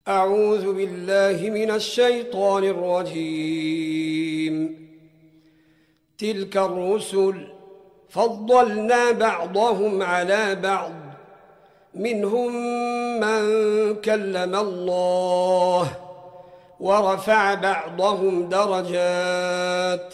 أعوذ بالله من الشيطان الرجيم. تلك الرسل فضلنا بعضهم على بعض، منهم من كلم الله ورفع بعضهم درجات،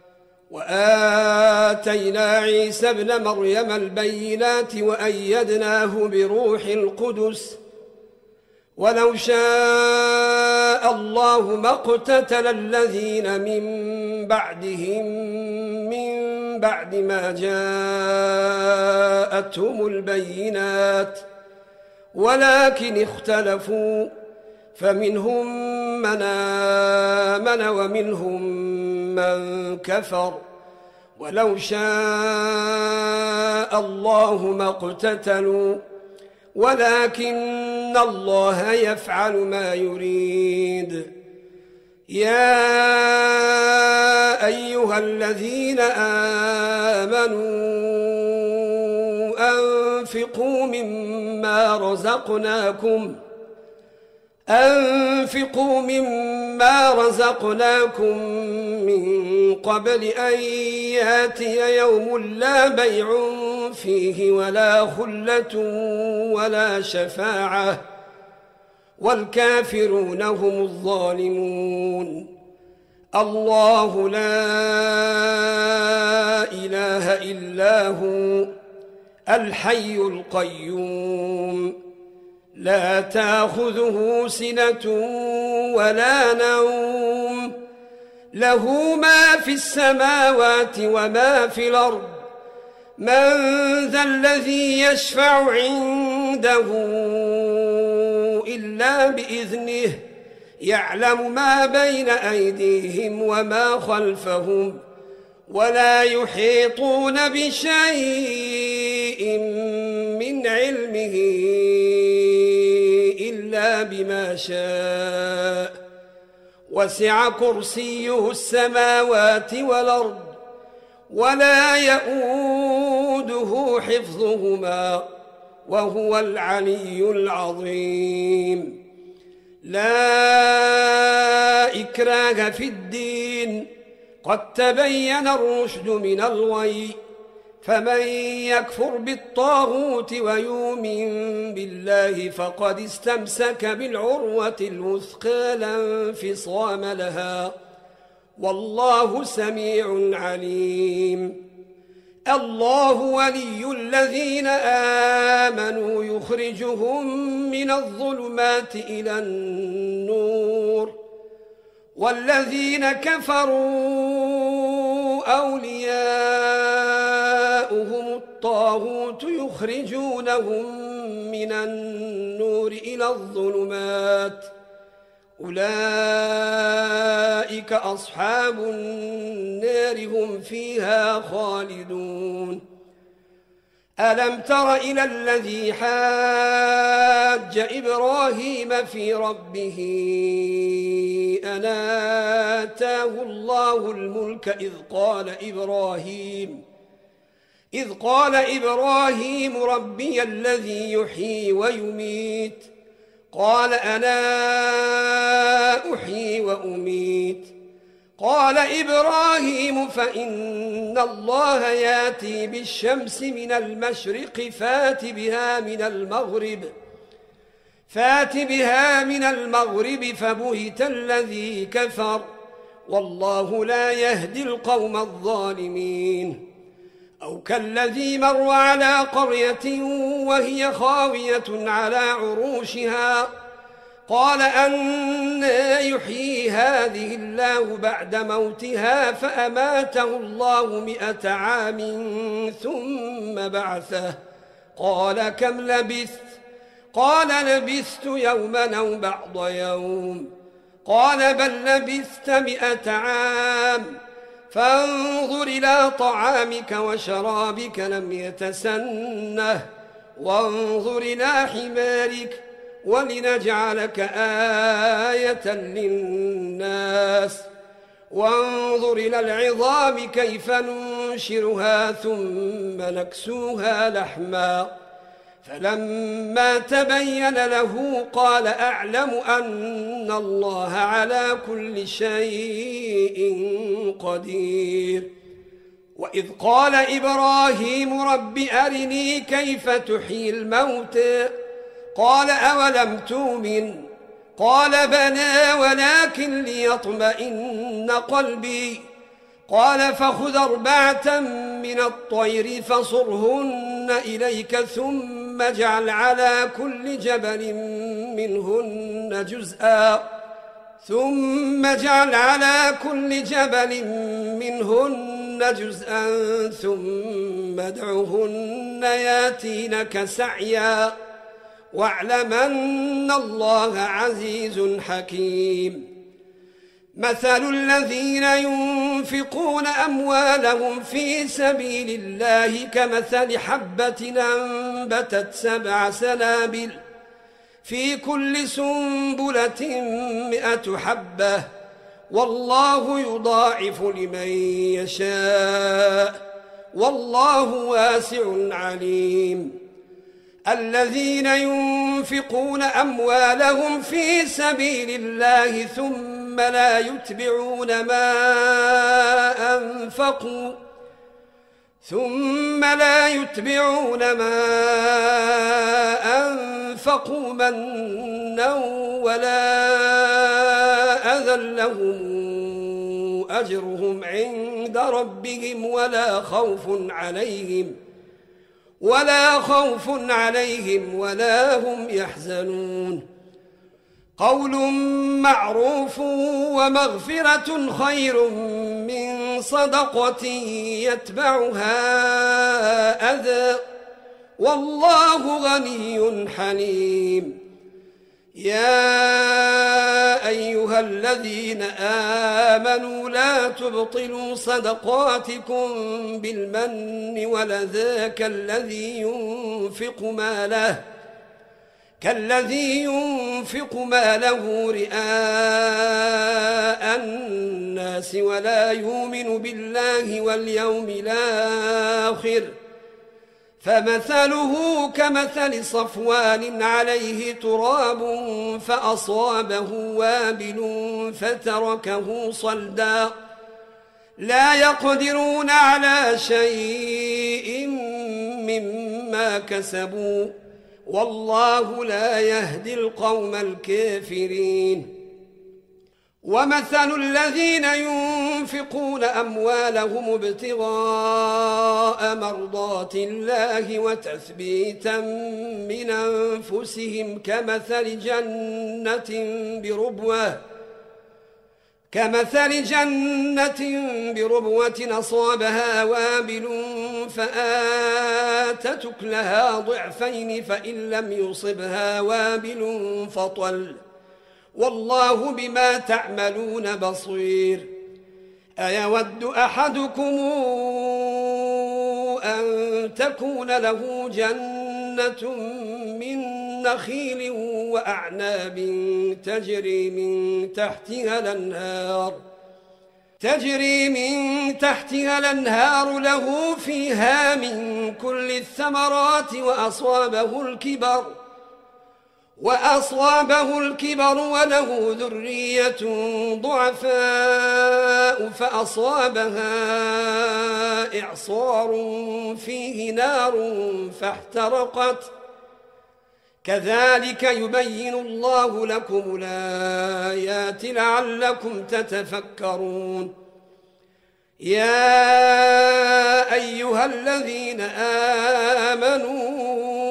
وآتينا عيسى ابن مريم البينات وأيدناه بروح القدس، ولو شاء الله ما اقتتل الذين من بعدهم من بعد ما جاءتهم البينات، ولكن اختلفوا فمنهم من آمن ومنهم من كفر، ولو شاء الله ما اقتتلوا ولكن الله يفعل ما يريد. يا أيها الذين آمنوا أنفقوا مما رزقناكم من قبل أن يأتي يوم لا بيع فيه ولا خلة ولا شفاعة، والكافرون هم الظالمون. الله لا إله إلا هو الحي القيوم، لا تأخذه سنة ولا نوم، له ما في السماوات وما في الأرض. من ذا الذي يشفع عنده إلا بإذنه، يعلم ما بين أيديهم وما خلفهم، ولا يحيطون بشيء من علمه إلا بما شاء، وسع كرسيه السماوات والأرض، ولا يؤوده حفظهما، وهو العلي العظيم. لا إكراه في الدين، قد تبين الرشد من الغي، فمن يكفر بالطاغوت ويؤمن بالله فقد استمسك بالعروة الوثقى لا انفصام لها، والله سميع عليم. الله ولي الذين آمنوا يخرجهم من الظلمات إلى النور، والذين كفروا أولياؤهم الطاغوت يخرجونهم من النور إلى الظلمات، أولئك أصحاب النار هم فيها خالدون. ألم تر إلى الذي حاج إبراهيم في ربه أن آتاه الله الملك إذ قال إبراهيم ربي الذي يحيي ويميت، قال أنا أحيي وأميت. قال إبراهيم فإن الله يأتي بالشمس من المشرق فات بها من المغرب فبهت الذي كفر، والله لا يهدي القوم الظالمين. أو كالذي مر على قرية وهي خاوية على عروشها، قال أنى يحيي هذه الله بعد موتها، فأماته الله 100 عام ثم بعثه، قال كم لبثت؟ قال لبثت يوما أو بعض يوم، قال بل لبثت 100 عام، فانظر إلى طعامك وشرابك لم يتسنه، وانظر إلى حمارك ولنجعلك آية للناس، وانظر إلى العظام كيف ننشرها ثم نكسوها لحما، فلما تبين له قال أعلم أن الله على كل شيء قدير. وإذ قال إبراهيم رب أرني كيف تحيي الموتى قال أولم تؤمن قال بلى ولكن ليطمئن قلبي قال فخذ 4 من الطير فصرهن إليك ثم اجعل على كل جبل منهن جزءا ثم ادعهن ياتينك سعيا واعلم أن الله عزيز حكيم. مثل الذين ينفقون أموالهم في سبيل الله كمثل حبة أنبتت 7 سنابل في كل سنبلة 100 حبة والله يضاعف لمن يشاء والله واسع عليم. الذين ينفقون أموالهم في سبيل الله ثم لا يتبعون ما أنفقوا منا ولا أذى لهم أجرهم عند ربهم ولا خوف عليهم ولا هم يحزنون. قول معروف ومغفرة خير من صدقة يتبعها أذى والله غني حليم. يا أيها الذين آمنوا لا تبطلوا صدقاتكم بالمن والأذى كالذي ينفق ماله رئاء الناس ولا يؤمن بالله واليوم الآخر فمثله كمثل صفوان عليه تراب فأصابه وابل فتركه صلدا لا يقدرون على شيء مما كسبوا والله لا يهدي القوم الكافرين. ومثل الذين ينفقون أموالهم ابتغاء مرضات الله وتثبيتا من أنفسهم كمثل جنة بربوة أصابها وابل فآتت أكلها ضعفين فإن لم يصبها وابل فطل والله بما تعملون بصير. أيود أحدكم أن تكون له جنة من نخيل وأعناب تجري من تحتها الأنهار له فيها من كل الثمرات وأصابه الكبر وله ذرية ضعفاء فأصابها إعصار فيه نار فاحترقت كذلك يبين الله لكم الآيات لعلكم تتفكرون. يا أيها الذين آمنوا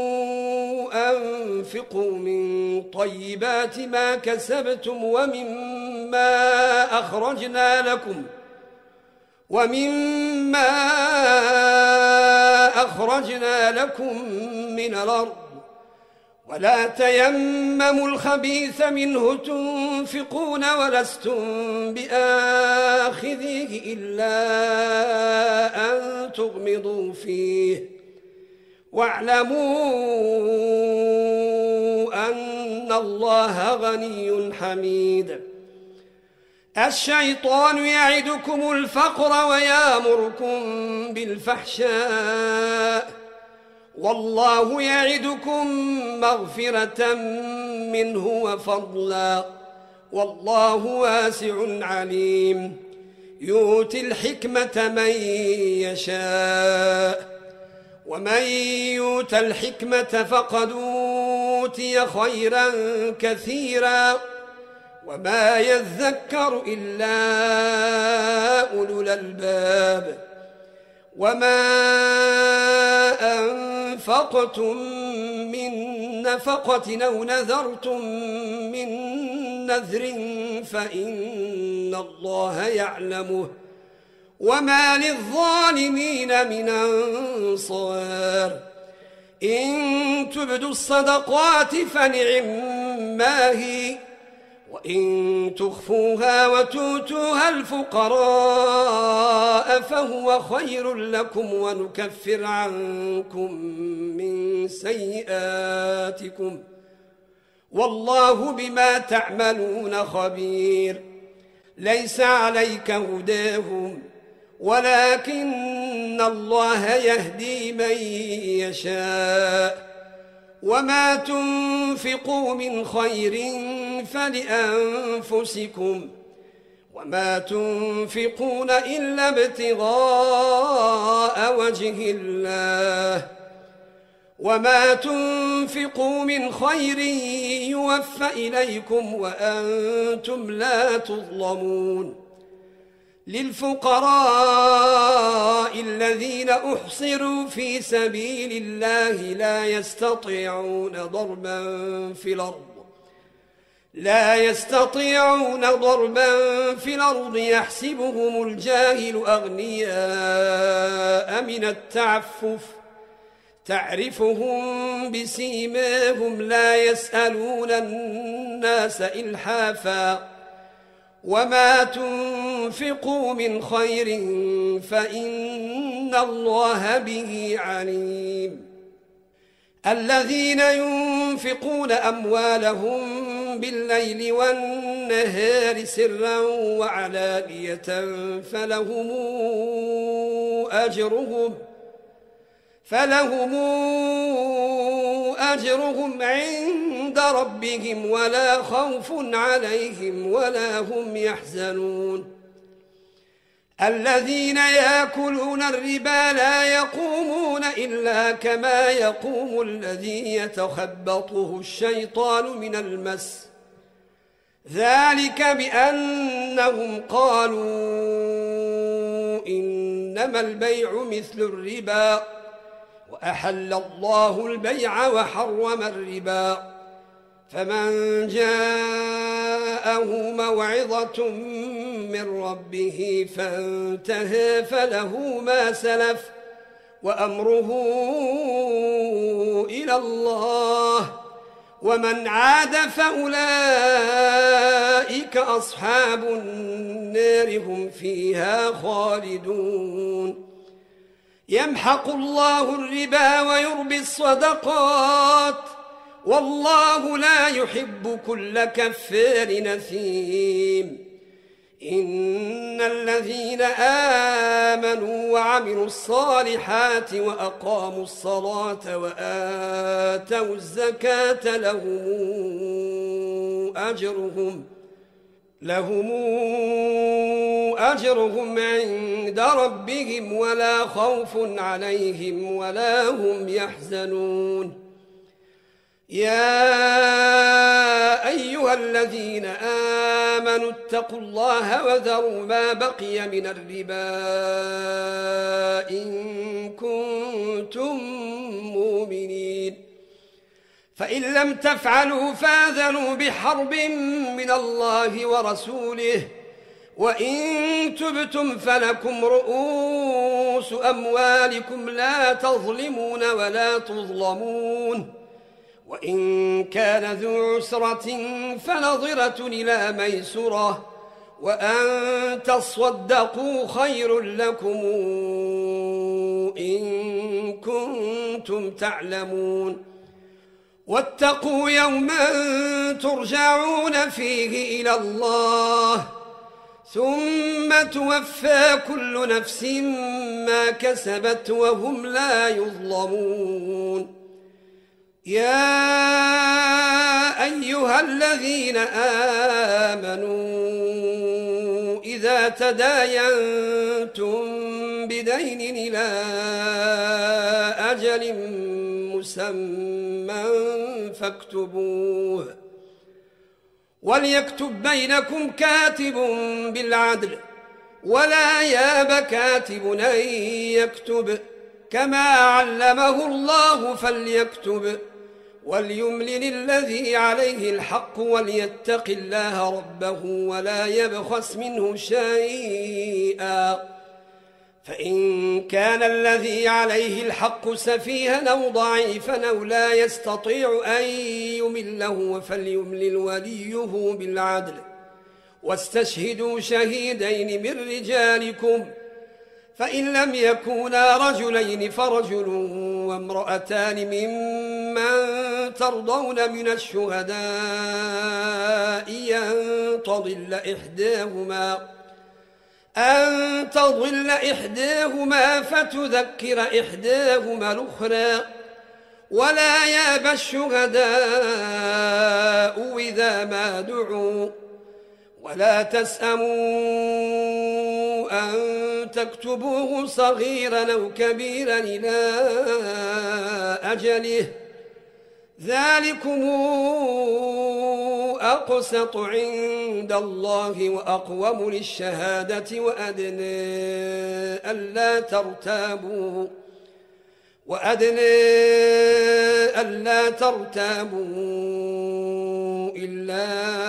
أنفقوا من طيبات ما كسبتم ومما أخرجنا لكم من الأرض ولا تيمموا الخبيث منه تنفقون ولستم بآخذيه إلا أن تغمضوا فيه واعلموا أن الله غني حميد. الشيطان يعدكم الفقر ويأمركم بالفحشاء والله يعدكم مغفرة منه وفضلا والله واسع عليم يؤتي الحكمة من يشاء ومن يؤت الحكمة فقد أوتي خيرا كثيرا وما يذكر إلا أولو الألباب وما أنفقتم من نفقة أو نذرتم من نذر فإن الله يعلمه وما للظالمين من أنصار إن تبدوا الصدقات فنعما هي وإن تخفوها وتؤتوها الفقراء فهو خير لكم ونكفر عنكم من سيئاتكم والله بما تعملون خبير ليس عليك هداهم ولكن الله يهدي من يشاء وما تنفقوا من خير فلأنفسكم وما تنفقون إلا ابتغاء وجه الله وما تنفقوا من خير يوفى إليكم وأنتم لا تظلمون للفقراء الذين أحصروا في سبيل الله لا يستطيعون ضربا في الأرض يحسبهم الجاهل أغنياء من التعفف تعرفهم بسيماهم لا يسألون الناس إلحافا وما تنفقوا من خير فإن الله به عليم الذين ينفقون أموالهم بالليل والنهار سرا وعلانية فلهم أجرهم عند ربهم ولا خوف عليهم ولا هم يحزنون الذين يأكلون الربا لا يقومون إلا كما يقوم الذي يتخبطه الشيطان من المس ذلك بأنهم قالوا إنما البيع مثل الربا وأحل الله البيع وحرم الربا فمن جاءه موعظة من ربه فانتهى فله ما سلف وأمره إلى الله ومن عاد فأولئك أصحاب النار هم فيها خالدون يمحق الله الربا ويربي الصدقات والله لا يحب كل كفار نثيم إن الذين آمنوا وعملوا الصالحات وأقاموا الصلاة وآتوا الزكاة لهم أجرهم عند ربهم ولا خوف عليهم ولا هم يحزنون يا أيها الذين آمنوا اتقوا الله وذروا ما بقي من الربا إن كنتم مؤمنين فإن لم تفعلوا فآذنوا بحرب من الله ورسوله وإن تبتم فلكم رؤوس أموالكم لا تظلمون ولا تظلمون وإن كان ذو عسرة فنظرة إلى ميسرة وأن تصدقوا خير لكم إن كنتم تعلمون واتقوا يوما ترجعون فيه إلى الله ثم توفى كل نفس ما كسبت وهم لا يظلمون. يا أيها الذين آمنوا إذا تداينتم بدين إلى أجل مسمى فاكتبوه، وليكتب بينكم كاتب بالعدل، ولا ياب كاتب أن يكتب كما علمه الله فليكتب، وليملل الذي عليه الحق وليتق الله ربه ولا يبخس منه شيئا، فإن كان الذي عليه الحق سفيها أو ضعيفا أو لا يستطيع أن يمله فليملل وليه بالعدل، واستشهدوا شهيدين من رجالكم، فإن لم يكونا رجلين فرجل وامرأتان ممن ترضون من الشهداء أن تضل إحداهما فتذكر إحداهما الأخرى، ولا يأبى الشهداء إذا ما دعوا، ولا تسأموا أن تكتبوه صغيرا أو كبيرا إلى أجله، ذلكم أقسط عند الله وأقوم للشهادة وأدنى ألا ترتابوا إلا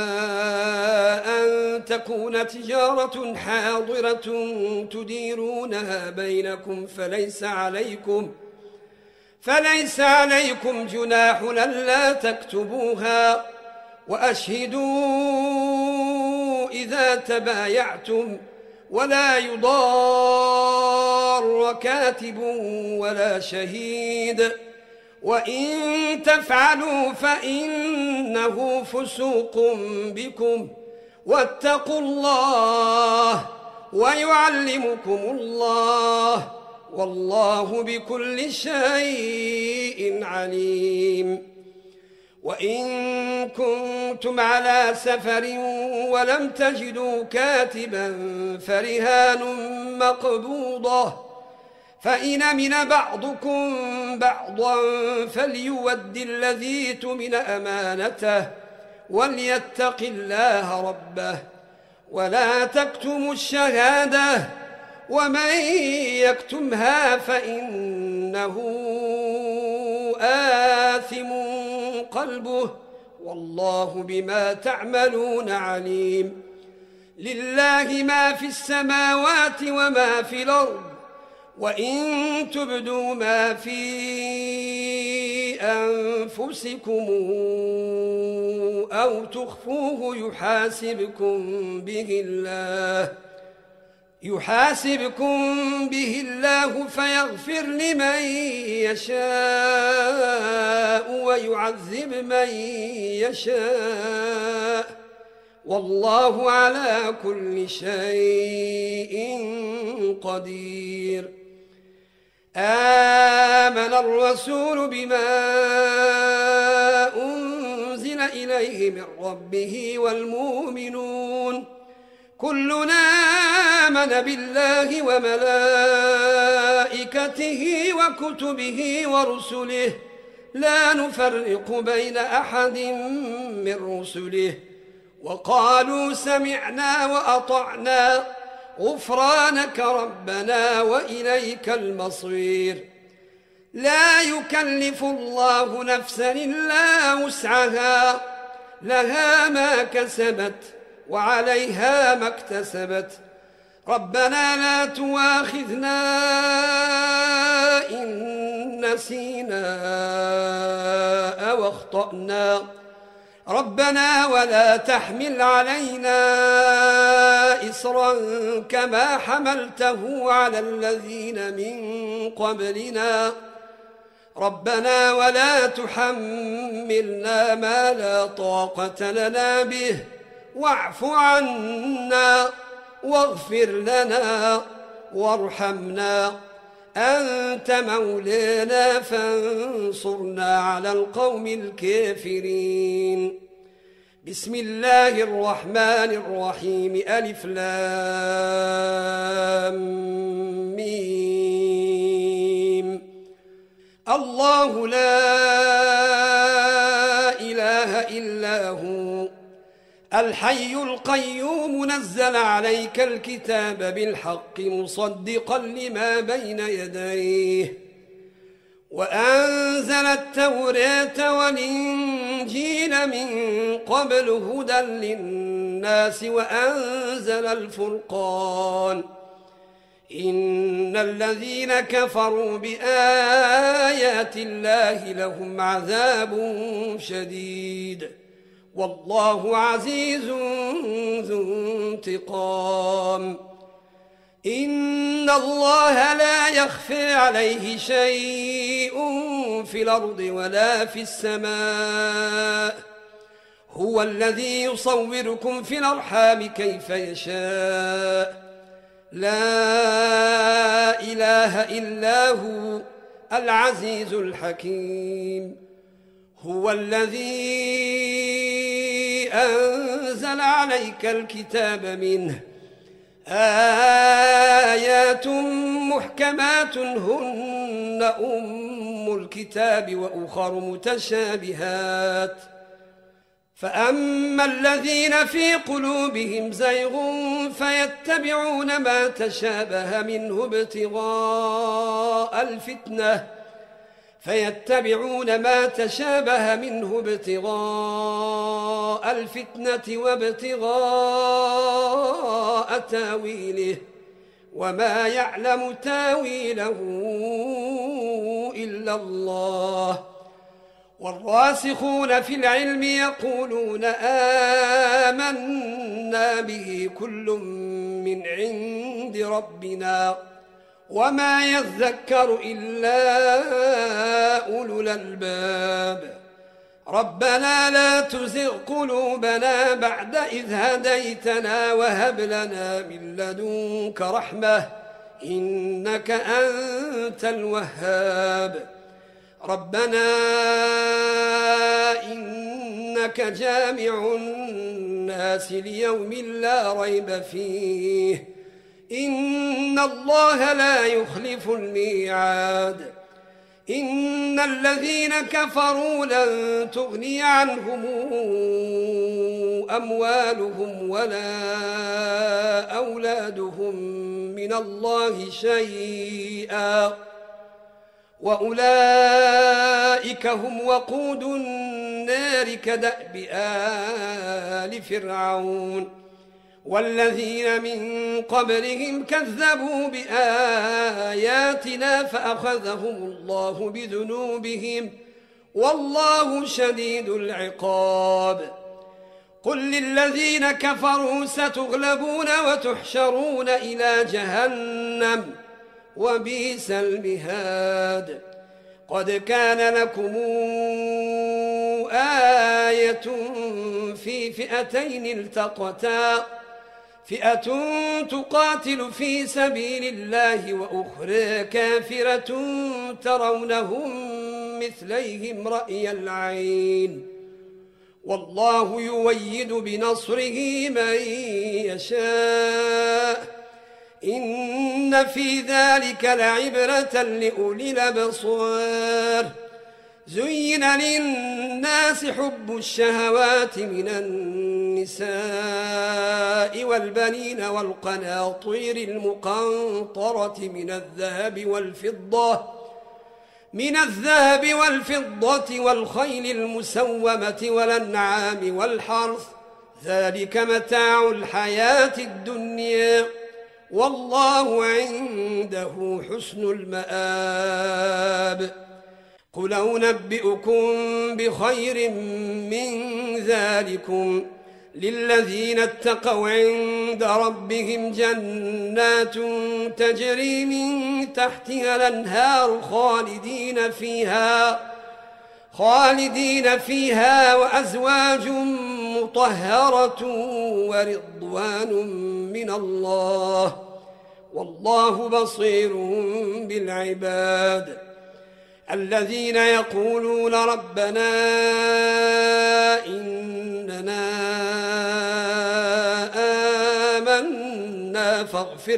أن تكون تجارة حاضرة تديرونها بينكم فليس عليكم جناح ألا تكتبوها، وأشهدوا إذا تبايعتم، ولا يضار كاتب ولا شهيد، وإن تفعلوا فإنه فسوق بكم، واتقوا الله ويعلمكم الله، والله بكل شيء عليم. وإن كنتم على سفر ولم تجدوا كاتبا فرهان مقبوضة، فإن أمن بعضكم بعضا فليؤد الذي اؤتمن أمانته وليتق الله ربه، ولا تكتموا الشهادة، ومن يكتمها فإنه آثم قلبه، والله بما تعملون عليم. لله ما في السماوات وما في الأرض، وإن تبدوا ما في أنفسكم أو تخفوه يحاسبكم به الله فيغفر لمن يشاء ويعذب من يشاء، والله على كل شيء قدير. آمن الرسول بما أنزل إليه من ربه والمؤمنون كلنا آمن بالله وملائكته وكتبه ورسله لا نفرق بين أحد من رسله، وقالوا سمعنا وأطعنا غفرانك ربنا وإليك المصير. لا يكلف الله نفسا إلا وسعها، لها ما كسبت وعليها ما اكتسبت. ربنا لا تواخذنا إن نسينا أو أخطأنا، ربنا ولا تحمل علينا إصرا كما حملته على الذين من قبلنا، ربنا ولا تحملنا ما لا طاقة لنا به واعف عنا واغفر لنا وارحمنا، أنت مولانا فانصرنا على القوم الكافرين. بسم الله الرحمن الرحيم. ألف لام ميم. الله لا إله إلا هو الحي القيوم، نزل عليك الكتاب بالحق مصدقا لما بين يديه، وأنزل التوراة والإنجيل من قبل هدى للناس، وأنزل الفرقان. إن الذين كفروا بآيات الله لهم عذاب شديد، والله عزيز ذو انتقام. إن الله لا يخفى عليه شيء في الأرض ولا في السماء، هو الذي يصوركم في الأرحام كيف يشاء، لا إله إلا هو العزيز الحكيم. هو الذي أنزل عليك الكتاب، منه آيات محكمات هن أم الكتاب وأخر متشابهات، فأما الذين في قلوبهم زيغ فيتبعون ما تشابه منه ابتغاء الفتنة وابتغاء تاويله، وما يعلم تاويله إلا الله. والراسخون في العلم يقولون آمنا به كل من عند ربنا، وما يذكر إلا أولو الألباب. ربنا لا تزغ قلوبنا بعد إذ هديتنا، وهب لنا من لدنك رحمة إنك أنت الوهاب. ربنا إنك جامع الناس ليوم لا ريب فيه، إن الله لا يخلف الميعاد. إن الذين كفروا لن تغني عنهم أموالهم ولا أولادهم من الله شيئا، وأولئك هم وقود النار كدأب آل فرعون. والذين من قبلهم كذبوا بآياتنا فأخذهم الله بذنوبهم، والله شديد العقاب. قل للذين كفروا ستغلبون وتحشرون إلى جهنم، وبئس المهاد. قد كان لكم آية في فئتين التقتا، فئة تقاتل في سبيل الله وأخرى كافرة ترونهم مثليهم رأي العين، والله يؤيد بنصره من يشاء. إن في ذلك لعبرة لأولي الأبصار. زين للناس حب الشهوات من النساء والبنين والقناطير المقنطرة من الذهب والفضة والخيل المسومة والأنعام والحرث، ذلك متاع الحياة الدنيا، والله عنده حسن المآب. قل أنبئكم بخير من ذلكم للذين اتقوا عند ربهم جنات تجري من تحتها الأنهار خالدين فيها وأزواج مطهرة ورضوان من الله والله بصير بالعباد الذين يقولون ربنا إننا آمنا فاغفر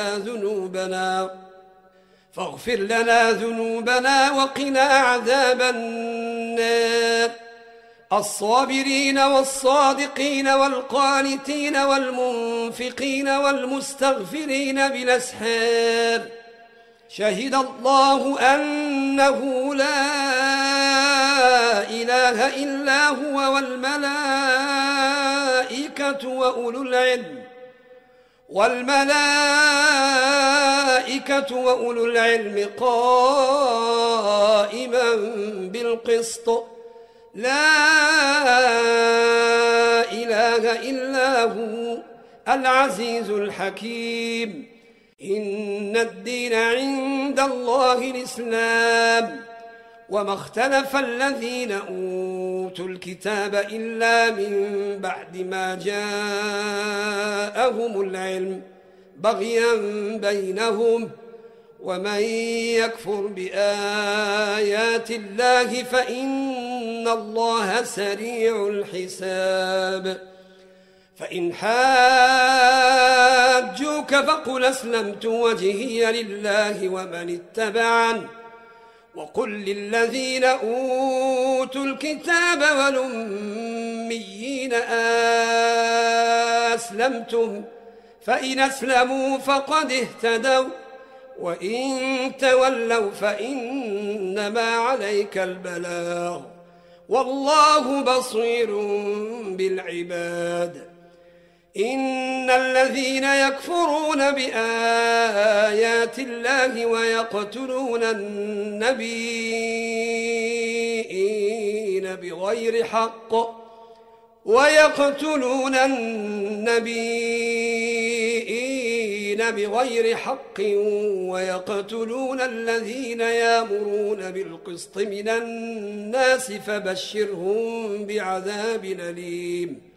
لنا ذنوبنا وقنا عذاب النار الصابرين والصادقين والقانتين والمنفقين والمستغفرين بالأسحار شهد الله أنه لا إله إلا هو والملائكة وأولو العلم قائما بالقسط لا إله إلا هو العزيز الحكيم إن الدين عند الله الإسلام وما اختلف الذين أوتوا الكتاب إلا من بعد ما جاءهم العلم بغيا بينهم ومن يكفر بآيات الله فإن الله سريع الحساب فإن حاجوك فقل أسلمت وجهي لله ومن اتبعن وقل للذين أوتوا الكتاب والأميين أسلمتم فإن أسلموا فقد اهتدوا وإن تولوا فإنما عليك البلاغ والله بصير بالعباد إن الذين يكفرون بآيات الله ويقتلون النبيين بغير حق ويقتلون الذين يأمرون بالقسط من الناس فبشرهم بعذاب أليم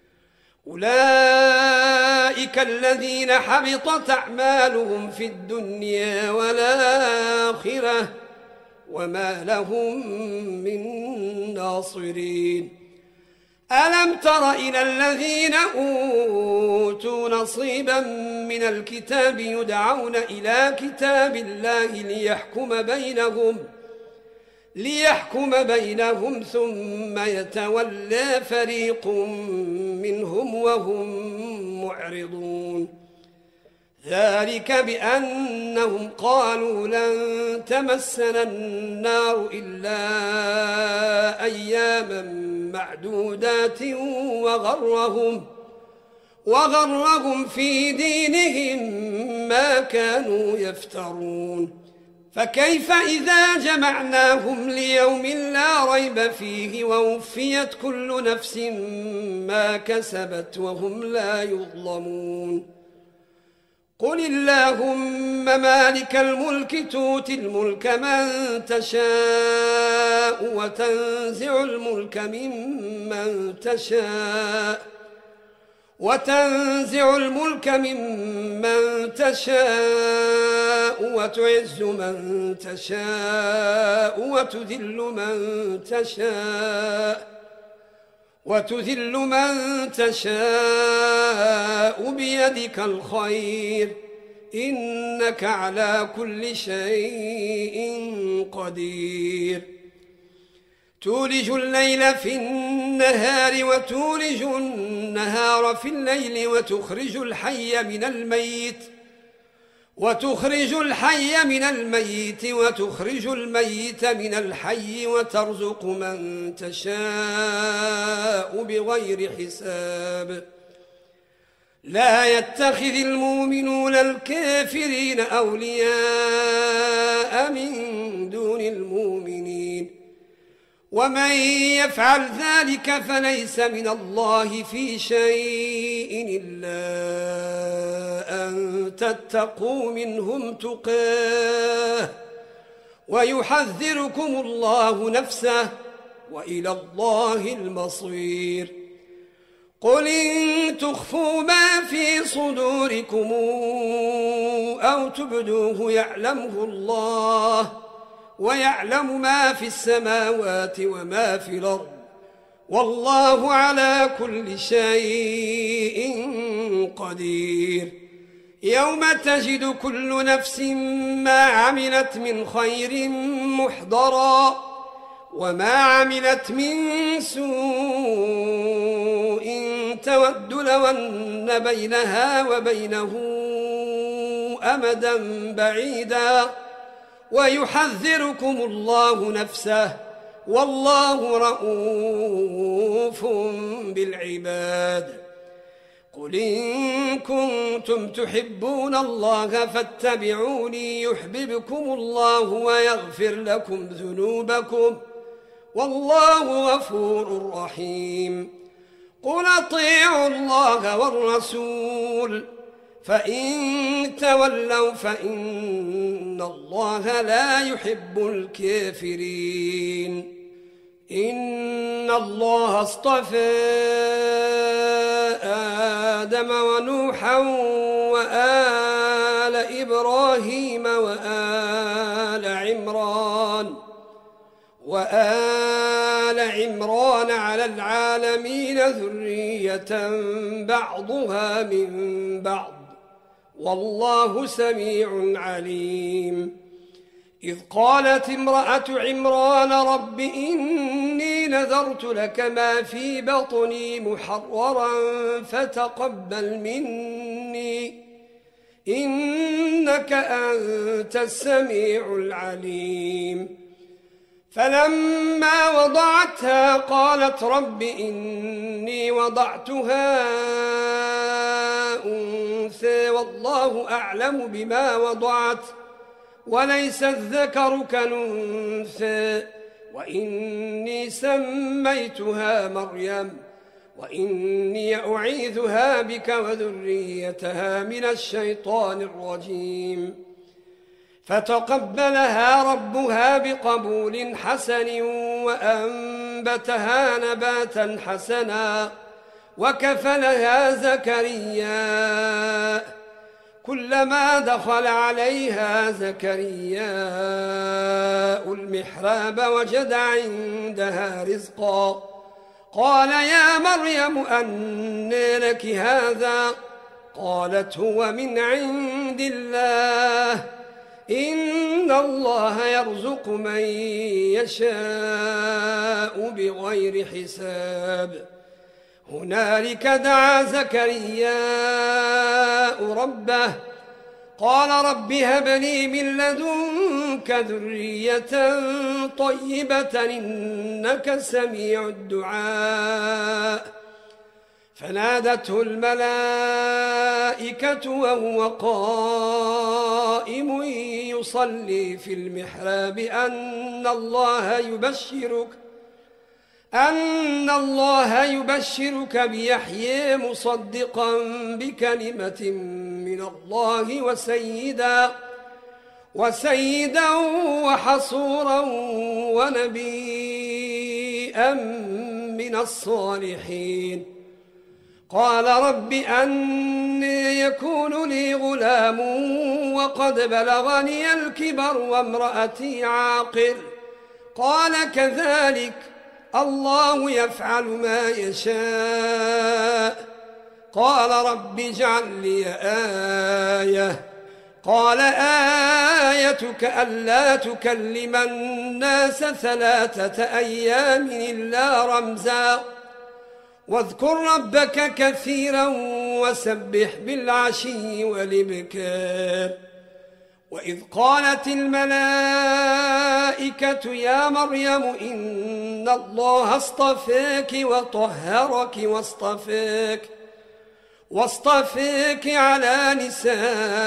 أولئك الذين حبطت أعمالهم في الدنيا والآخرة وما لهم من ناصرين ألم تر إلى الذين أوتوا نصيبا من الكتاب يدعون إلى كتاب الله ليحكم بينهم ثم يتولى فريق منهم وهم معرضون ذلك بأنهم قالوا لن تمسنا النار إلا أياما معدودات وغرهم في دينهم ما كانوا يفترون فكيف إذا جمعناهم ليوم لا ريب فيه ووفيت كل نفس ما كسبت وهم لا يظلمون قل اللهم مالك الملك تؤتي الملك من تشاء وتنزع الملك ممن تشاء وتعز من تشاء وتذل من تشاء بيدك الخير إنك على كل شيء قدير تولج الليل في النهار وتولج النهار في الليل وتخرج الحي من الميت وتخرج الميت من الحي وترزق من تشاء بغير حساب لا يتخذ المؤمنون الكافرين أولياء من دون المؤمنين ومن يفعل ذلك فليس من الله في شيء إلا أن تتقوا منهم تقاه ويحذركم الله نفسه وإلى الله المصير قل إن تخفوا ما في صدوركم أو تبدوه يعلمه الله، ويعلم ما في السماوات وما في الأرض، والله على كل شيء قدير. يوم تجد كل نفس ما عملت من خير محضرا، وما عملت من سوء تود لو أن بينها وبينه أمدا بعيدا، ويحذركم الله نفسه، والله رؤوف بالعباد. قل إن كنتم تحبون الله فاتبعوني يحببكم الله ويغفر لكم ذنوبكم، والله غفور رحيم. قل اطيعوا الله والرسول، فإن تولوا فإن الله لا يحب الكافرين. إن الله اصطفى آدم ونوحا وآل إبراهيم وآل عمران على العالمين ذرية بعضها من بعض، والله سميع عليم. إذ قالت امرأة عمران رب إني نذرت لك ما في بطني محررا فتقبل مني إنك أنت السميع العليم. فلما وضعتها قالت رب إني وضعتها أنثى والله أعلم بما وضعت وليس الذكر كالأنثى، وإني سميتها مريم وإني أعيذها بك وذريتها من الشيطان الرجيم. فتقبلها ربها بقبول حسن وأنبتها نباتا حسنا وكفلها زكريا. كلما دخل عليها زكرياء المحراب وجد عندها رزقا، قال يا مريم أنى لك هذا؟ قالت هو من عند الله، إن الله يرزق من يشاء بغير حساب. هنالك دعا زكرياء ربه قال رب هب لي من لدنك ذرية طيبة إنك سميع الدعاء. فنادته الملائكة وهو قائم يصلي في المحراب أن الله يبشرك بيحيى مصدقا بكلمة من الله وسيدا وحصورا ونبيا من الصالحين. قال رب أنى يكون لي غلام وقد بلغني الكبر وامرأتي عاقر؟ قال كذلك الله يفعل ما يشاء. قال رب اجعل لي آية. قال آيتك ألا تكلم الناس 3 أيام إلا رمزا واذكر ربك كثيرا وسبح بالعشي والإبكار. وإذ قالت الملائكة يا مريم إن الله اصطفاك وطهرك واصطفاك على نساء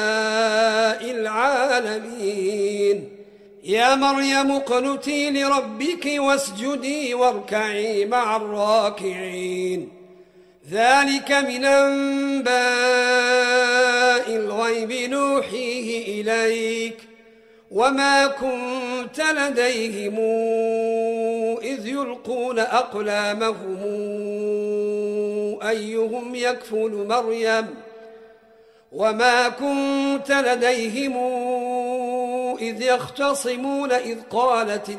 العالمين. يا مريم اقنتي لربك واسجدي واركعي مع الراكعين. ذلك من أنباء الغيب نوحيه إليك وما كنت لديهم إذ يلقون أقلامهم أيهم يكفل مريم وما كنت لديهم إذ يختصمون إذ قالت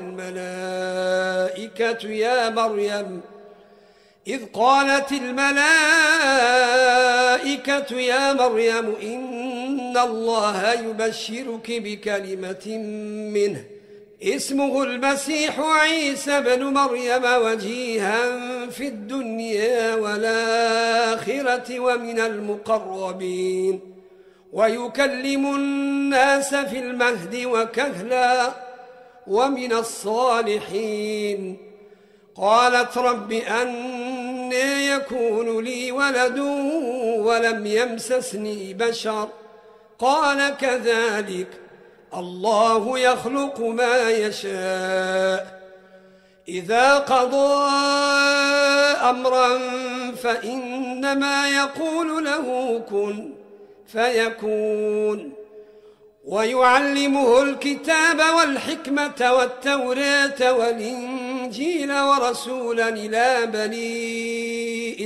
الملائكة يا مريم إن الله يبشرك بكلمة منه اسمه المسيح عيسى بن مريم وجيها في الدنيا والآخرة ومن المقربين ويكلم الناس في المهد وكهلا ومن الصالحين. قالت رب أنى يكون لي ولد ولم يمسسني بشر قال كذلك الله يخلق ما يشاء إذا قضى أمرا فإنما يقول له كن فيكون. ويعلمه الكتاب والحكمة والتوراة والإنجيل ورسولا إلى بني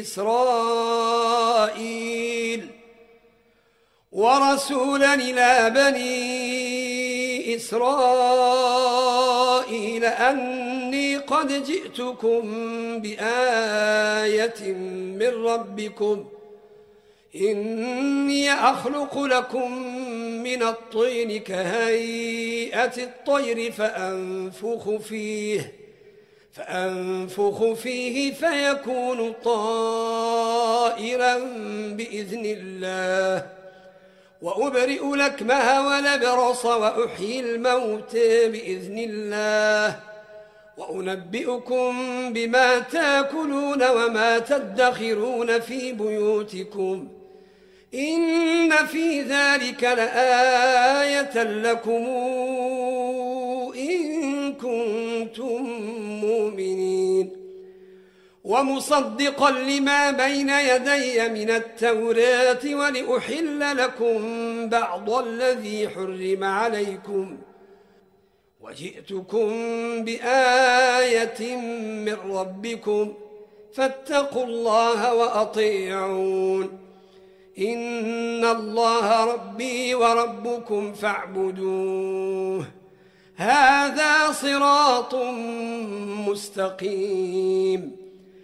إسرائيل أني قد جئتكم بآية من ربكم إني أخلق لكم من الطين كهيئة الطير فأنفخ فيه فيكون طائرا بإذن الله وأبرئ الأكمه والأبرص وأحيي الموت بإذن الله وأنبئكم بما تأكلون وما تدخرون في بيوتكم إن في ذلك لآية لكم إن كنتم مؤمنين. ومصدقا لما بين يدي من التوراة ولأحل لكم بعض الذي حرم عليكم وجئتكم بآية من ربكم فاتقوا الله وأطيعون إن الله ربي وربكم فاعبدوه هذا صراط مستقيم.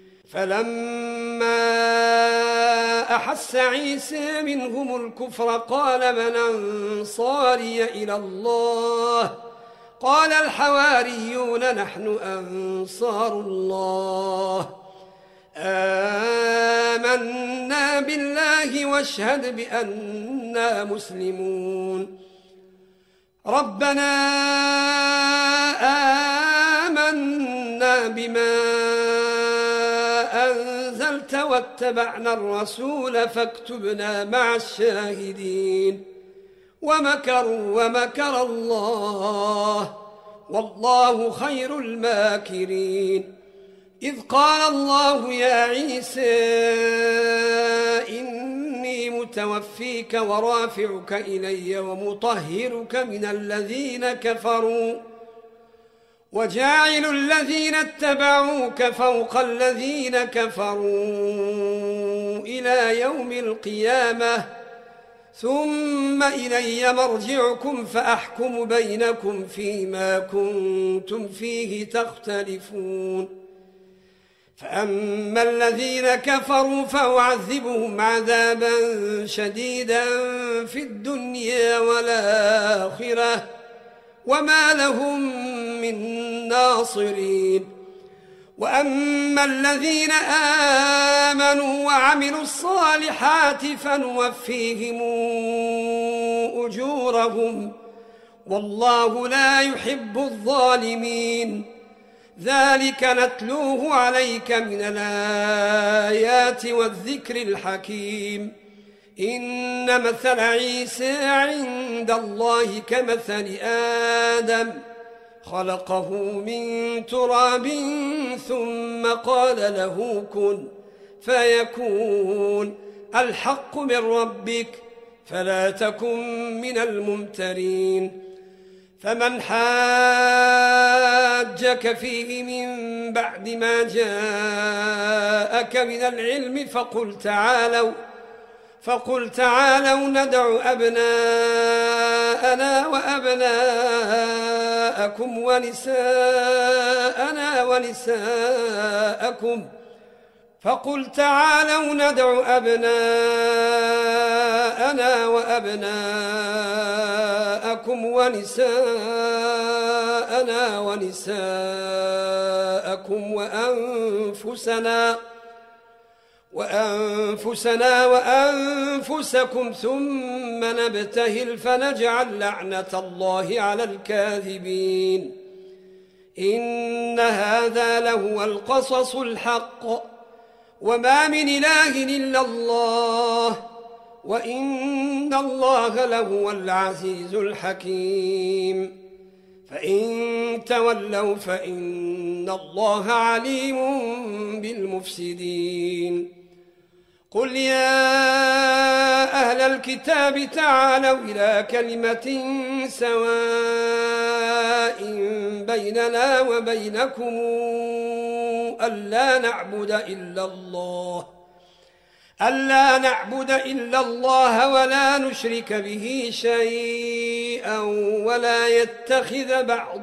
فلما أحس عيسى منهم الكفر قال من أنصاري إلى الله قال الحواريون نحن أنصار الله آمنا بالله واشهد بأننا مسلمون. ربنا آمنا بما أنزلت واتبعنا الرسول فاكتبنا مع الشاهدين. ومكروا ومكر الله والله خير الماكرين. إذ قال الله يا عيسى إني متوفيك ورافعك إلي ومطهرك من الذين كفروا وجاعل الذين اتبعوك فوق الذين كفروا إلى يوم القيامة ثم إلي مرجعكم فأحكم بينكم فيما كنتم فيه تختلفون. فأما الذين كفروا فأعذبهم عذابا شديدا في الدنيا والآخرة وما لهم من ناصرين. وأما الذين آمنوا وعملوا الصالحات فنوفيهم أجورهم والله لا يحب الظالمين. ذلك نتلوه عليك من الآيات والذكر الحكيم. إن مثل عيسى عند الله كمثل آدم خلقه من تراب ثم قال له كن فيكون. الحق من ربك فلا تكن من الممترين. فمن حاجك فيه من بعد ما جاءك من العلم فقل تعالوا ندع أبناءنا وأبناءكم ونساءنا ونساءكم وأنفسنا وأنفسكم ثم نبتهل فنجعل لعنة الله على الكاذبين. إن هذا لهو القصص الحق وما من إله إلا الله وإن الله لهو العزيز الحكيم. فإن تولوا فإن الله عليم بالمفسدين. قل يا أهل الكتاب تعالوا إلى كلمة سواء بيننا وبينكم ألا نعبد إلا الله ولا نشرك به شيئا ولا يتخذ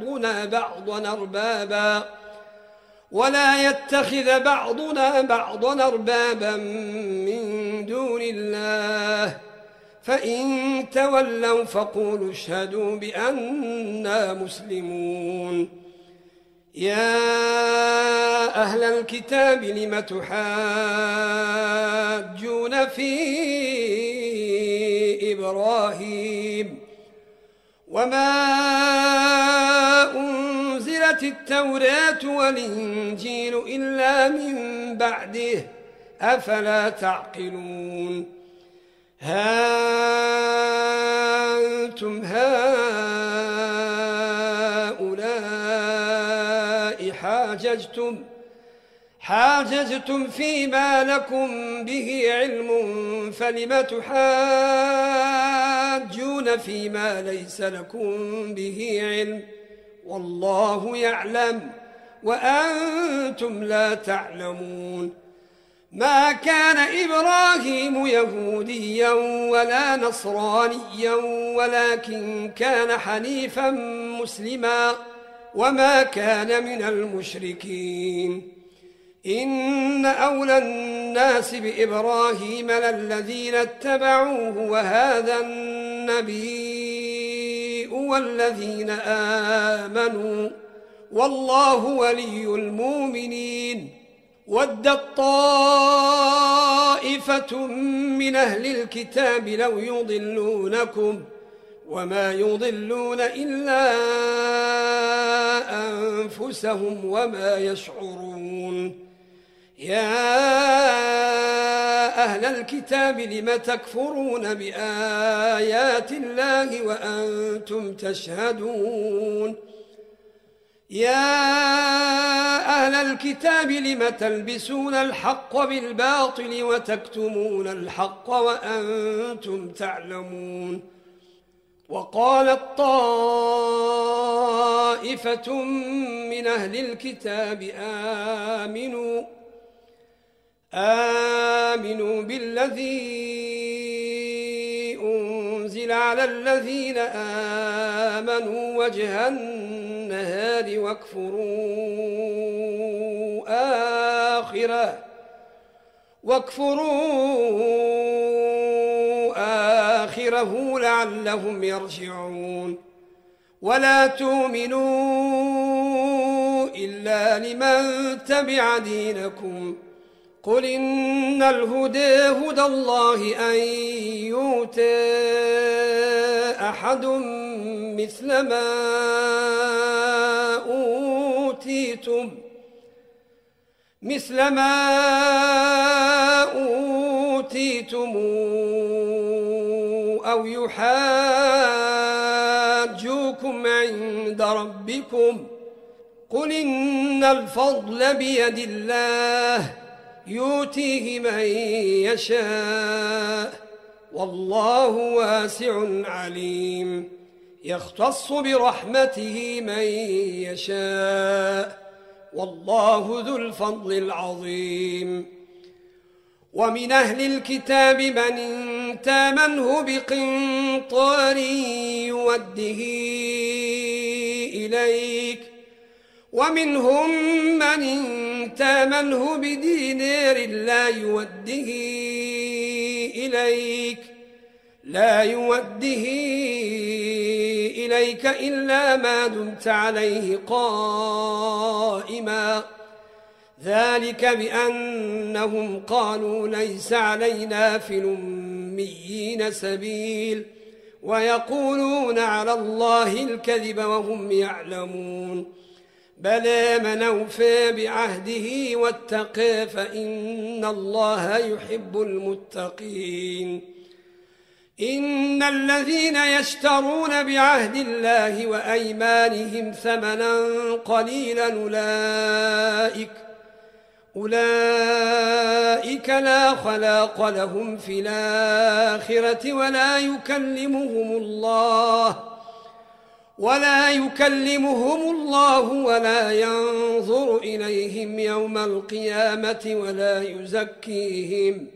بعضنا بعضا من دون الله. فإن تولوا فقولوا اشهدوا بأننا مسلمون. يا أهل الكتاب لم تحاجون في إبراهيم وما أنزلت التوراة والإنجيل إلا من بعده أفلا تعقلون. ها أنتم هؤلاء حاججتم فيما لكم به علم فلم تحاجون فيما ليس لكم به علم والله يعلم وأنتم لا تعلمون. ما كان إبراهيم يهوديا ولا نصرانيا ولكن كان حنيفا مسلما وما كان من المشركين. إن أولى الناس بإبراهيم للذين اتبعوه وهذا النبي والذين آمنوا والله ولي المؤمنين. ودت طائفة من أهل الكتاب لو يضلونكم وما يضلون إلا أنفسهم وما يشعرون. يا أهل الكتاب لم تكفرون بآيات الله وأنتم تشهدون. يا أهل الكتاب لم تلبسون الحق بالباطل وتكتمون الحق وأنتم تعلمون. وقالت طائفة من أهل الكتاب آمنوا بالذي أنزل على الذين آمنوا وجه النهار واكفروا آخره لعلهم يرجعون. ولا تؤمنوا إلا لمن تبع دينكم. قل إن الهدى هدى الله أن يؤتى أحد مثل ما أوتيتم أو يحاجوكم عند ربكم. قل إن الفضل بيد الله يؤتيه من يشاء والله واسع عليم. يختص برحمته من يشاء والله ذو الفضل العظيم ومن أهل الكتاب من تامنه بقنطار يوده إليك ومنهم من تامنه بدينار لا يوده إليك إلا ما دمت عليه قائما ذلك بأنهم قالوا ليس علينا في الأميين سبيل ويقولون على الله الكذب وهم يعلمون بلى من أوفى بعهده واتقى فإن الله يحب المتقين إن الذين يشترون بعهد الله وأيمانهم ثمنا قليلا أولئك لا خلاق لهم في الآخرة ولا يكلمهم الله ولا ينظر إليهم يوم القيامة ولا يزكيهم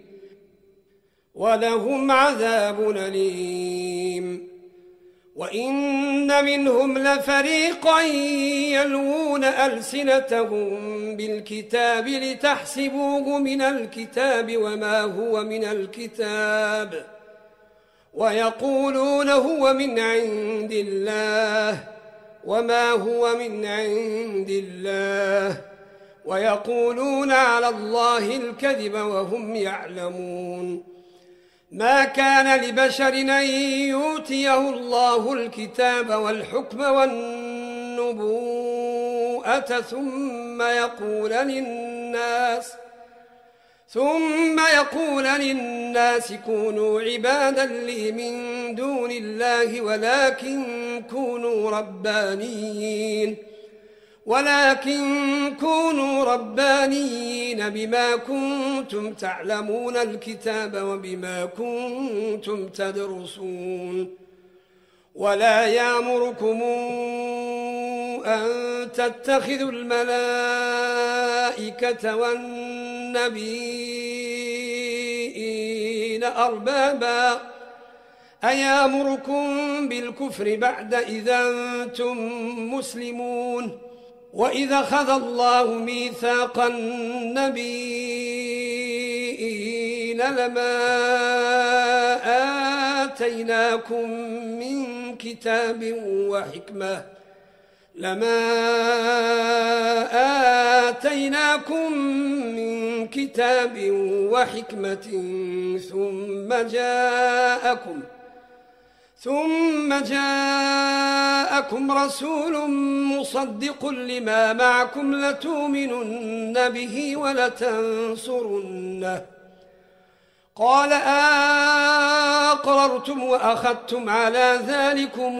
ولهم عذاب أليم وإن منهم لفريقا يلوون ألسنتهم بالكتاب لتحسبوه من الكتاب وما هو من الكتاب ويقولون هو من عند الله وما هو من عند الله ويقولون على الله الكذب وهم يعلمون ما كان لبشر أن يؤتيه الله الكتاب والحكم والنبوءة ثم يقول للناس كونوا عبادا لي من دون الله ولكن كونوا ربانيين بما كنتم تعلمون الكتاب وبما كنتم تدرسون ولا يأمركم أن تتخذوا الملائكة والنبيين أربابا أيامركم بالكفر بعد إذا أنتم مسلمون وإذا أخذ الله ميثاق النبيين لما آتيناكم من كتاب وحكمة ثم جاءكم رسول مصدق لما معكم لتؤمنن به ولتنصرنه قال أقررتم وأخذتم على ذلكم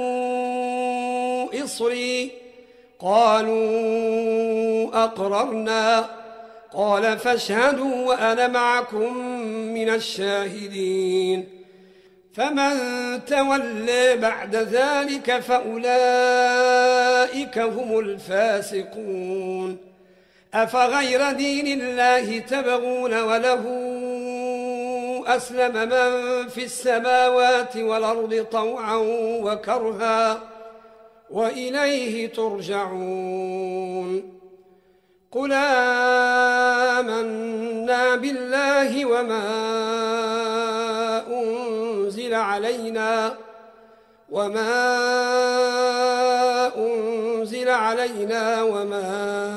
إصري قالوا أقررنا قال فاشهدوا وأنا معكم من الشاهدين فمن تولى بعد ذلك فأولئك هم الفاسقون أفغير دين الله تبغون وله أسلم من في السماوات والأرض طوعا وكرها وإليه ترجعون قل آمنا بالله وما أنزل علينا وما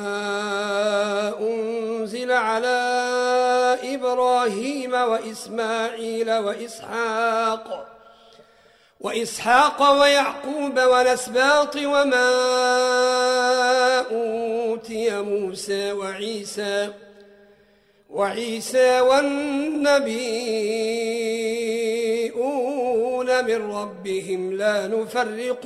أنزل على إبراهيم وإسماعيل وإسحاق ويعقوب والأسباط وما أوتي موسى وعيسى والنبيون من ربهم لا نفرق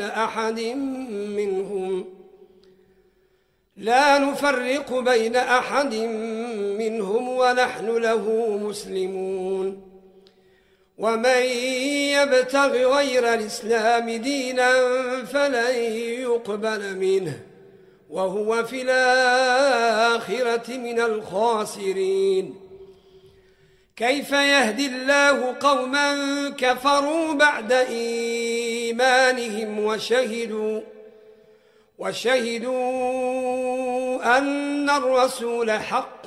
بين أحد منهم ونحن له مسلمون ومن يبتغ غير الإسلام دينا فلن يقبل منه وهو في الآخرة من الخاسرين. كيف يهدي الله قوما كفروا بعد إيمانهم وشهدوا أن الرسول حق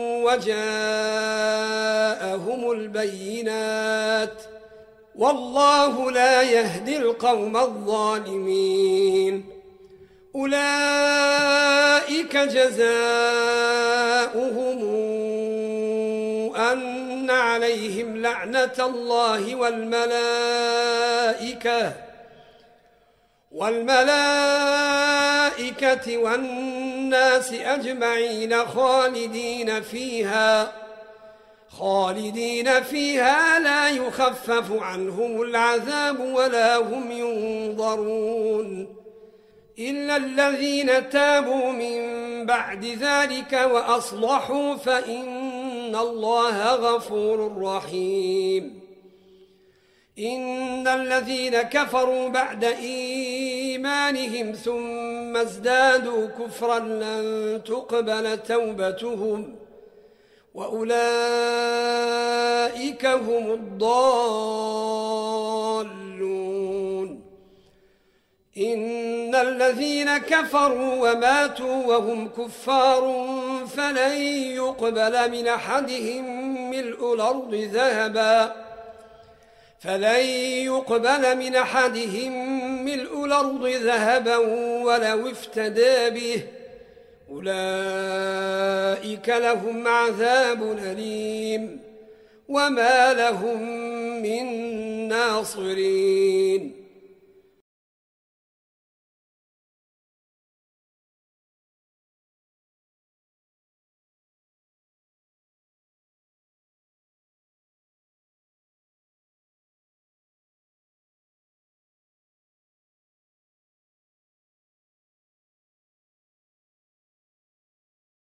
وجاءهم البينات والله لا يهدي القوم الظالمين. أولئك جزاؤهم أن عليهم لعنة الله والملائكة والناس أجمعين خالدين فيها لا يخفف عنهم العذاب ولا هم ينظرون إلا الذين تابوا من بعد ذلك وأصلحوا فإن الله غفور رحيم. إن الذين كفروا بعد إيمانهم ثم ازدادوا كفرا لن تقبل توبتهم وأولئك هم الضالون. إن الذين كفروا وماتوا وهم كفار فلن يقبل من أحدهم ملء الأرض ذهبا ولو افتدى به أولئك لهم عذاب أليم وما لهم من ناصرين.